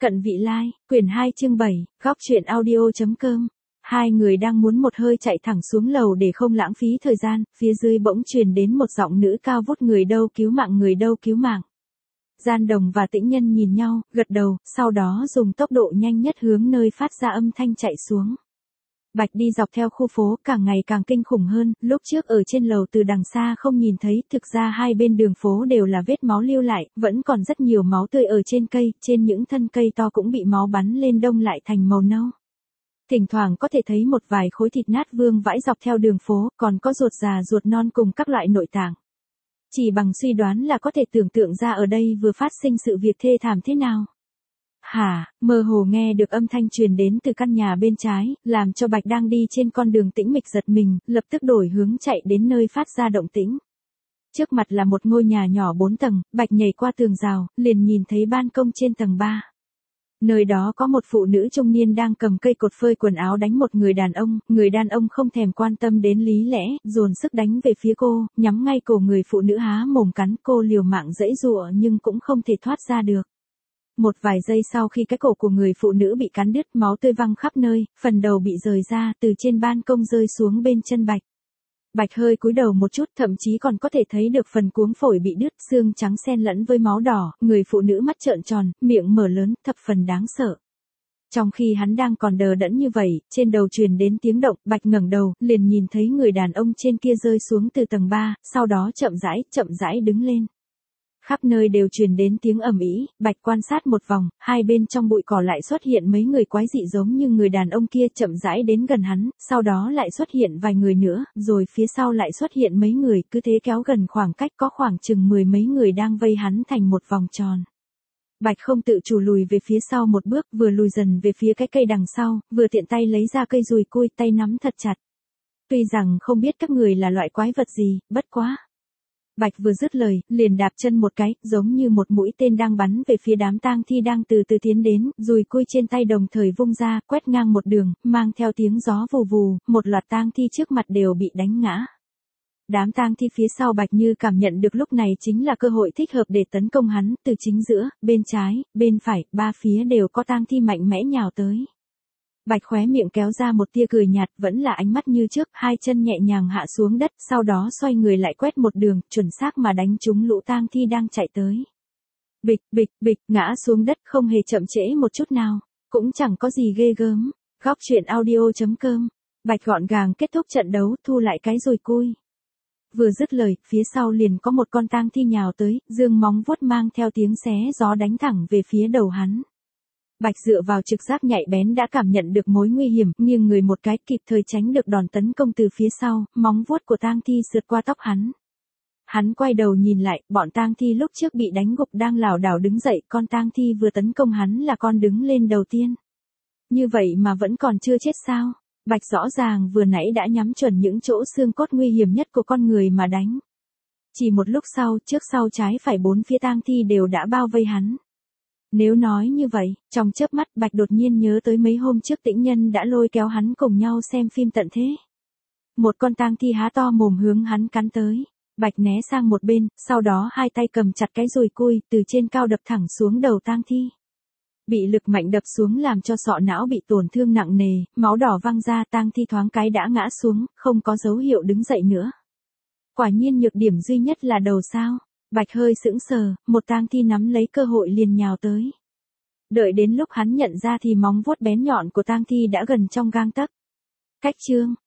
Cận Vị Lai, quyển 2 chương 7, góc truyện audio.com. Hai người đang muốn một hơi chạy thẳng xuống lầu để không lãng phí thời gian, phía dưới bỗng truyền đến một giọng nữ cao vút: người đâu cứu mạng, người đâu cứu mạng. Gian Đồng và Tĩnh Nhân nhìn nhau, gật đầu, sau đó dùng tốc độ nhanh nhất hướng nơi phát ra âm thanh chạy xuống. Bạch đi dọc theo khu phố càng ngày càng kinh khủng hơn, lúc trước ở trên lầu từ đằng xa không nhìn thấy, thực ra hai bên đường phố đều là vết máu lưu lại, vẫn còn rất nhiều máu tươi ở trên cây, trên những thân cây to cũng bị máu bắn lên đông lại thành màu nâu. Thỉnh thoảng có thể thấy một vài khối thịt nát vương vãi dọc theo đường phố, còn có ruột già ruột non cùng các loại nội tạng. Chỉ bằng suy đoán là có thể tưởng tượng ra ở đây vừa phát sinh sự việc thê thảm thế nào. Mơ hồ nghe được âm thanh truyền đến từ căn nhà bên trái, làm cho Bạch đang đi trên con đường tĩnh mịch giật mình, lập tức đổi hướng chạy đến nơi phát ra động tĩnh. Trước mặt là một ngôi nhà nhỏ 4 tầng, Bạch nhảy qua tường rào, liền nhìn thấy ban công trên tầng 3. Nơi đó có một phụ nữ trung niên đang cầm cây cột phơi quần áo đánh một người đàn ông không thèm quan tâm đến lý lẽ, dồn sức đánh về phía cô, nhắm ngay cổ người phụ nữ há mồm cắn, cô liều mạng giãy giụa nhưng cũng không thể thoát ra được. Một vài giây sau khi cái cổ của người phụ nữ bị cắn đứt, máu tươi văng khắp nơi, phần đầu bị rời ra, từ trên ban công rơi xuống bên chân Bạch. Bạch hơi cúi đầu một chút, thậm chí còn có thể thấy được phần cuống phổi bị đứt, xương trắng xen lẫn với máu đỏ, người phụ nữ mắt trợn tròn, miệng mở lớn, thập phần đáng sợ. Trong khi hắn đang còn đờ đẫn như vậy, trên đầu truyền đến tiếng động, Bạch ngẩng đầu, liền nhìn thấy người đàn ông trên kia rơi xuống từ tầng 3, sau đó chậm rãi đứng lên. Khắp nơi đều truyền đến tiếng ầm ĩ, Bạch quan sát một vòng, hai bên trong bụi cỏ lại xuất hiện mấy người quái dị giống như người đàn ông kia, chậm rãi đến gần hắn, sau đó lại xuất hiện vài người nữa, rồi phía sau lại xuất hiện mấy người, cứ thế kéo gần khoảng cách có khoảng chừng 10 mấy người đang vây hắn thành một vòng tròn. Bạch không tự chủ lùi về phía sau một bước, vừa lùi dần về phía cái cây đằng sau, vừa tiện tay lấy ra cây dùi cui, tay nắm thật chặt. Tuy rằng không biết các người là loại quái vật gì, bất quá. Bạch vừa dứt lời, liền đạp chân một cái, giống như một mũi tên đang bắn về phía đám tang thi đang từ từ tiến đến, dùi cui trên tay đồng thời vung ra, quét ngang một đường, mang theo tiếng gió vù vù, một loạt tang thi trước mặt đều bị đánh ngã. Đám tang thi phía sau Bạch như cảm nhận được lúc này chính là cơ hội thích hợp để tấn công hắn, từ chính giữa, bên trái, bên phải, ba phía đều có tang thi mạnh mẽ nhào tới. Bạch khóe miệng kéo ra một tia cười nhạt, vẫn là ánh mắt như trước, hai chân nhẹ nhàng hạ xuống đất, sau đó xoay người lại quét một đường, chuẩn xác mà đánh trúng lũ tang thi đang chạy tới. Bịch, ngã xuống đất không hề chậm trễ một chút nào, cũng chẳng có gì ghê gớm. Góc truyện audio.com. Bạch gọn gàng kết thúc trận đấu, thu lại cái dùi cui. Vừa dứt lời, phía sau liền có một con tang thi nhào tới, dương móng vuốt mang theo tiếng xé gió đánh thẳng về phía đầu hắn. Bạch dựa vào trực giác nhạy bén đã cảm nhận được mối nguy hiểm, nghiêng người một cái, kịp thời tránh được đòn tấn công từ phía sau, móng vuốt của tang thi sượt qua tóc hắn. Hắn quay đầu nhìn lại, bọn tang thi lúc trước bị đánh gục đang lảo đảo đứng dậy, con tang thi vừa tấn công hắn là con đứng lên đầu tiên. Như vậy mà vẫn còn chưa chết sao? Bạch rõ ràng vừa nãy đã nhắm chuẩn những chỗ xương cốt nguy hiểm nhất của con người mà đánh. Chỉ một lúc sau, trước sau trái phải bốn phía tang thi đều đã bao vây hắn. Nếu nói như vậy, trong chớp mắt Bạch đột nhiên nhớ tới mấy hôm trước Tĩnh Nhân đã lôi kéo hắn cùng nhau xem phim tận thế. Một con tang thi há to mồm hướng hắn cắn tới. Bạch né sang một bên, sau đó hai tay cầm chặt cái dùi cui, từ trên cao đập thẳng xuống đầu tang thi. Bị lực mạnh đập xuống làm cho sọ não bị tổn thương nặng nề, máu đỏ văng ra, tang thi thoáng cái đã ngã xuống, không có dấu hiệu đứng dậy nữa. Quả nhiên nhược điểm duy nhất là đầu sao? Bạch hơi sững sờ, một tang thi nắm lấy cơ hội liền nhào tới. Đợi đến lúc hắn nhận ra thì móng vuốt bén nhọn của tang thi đã gần trong gang tấc. Cách chương,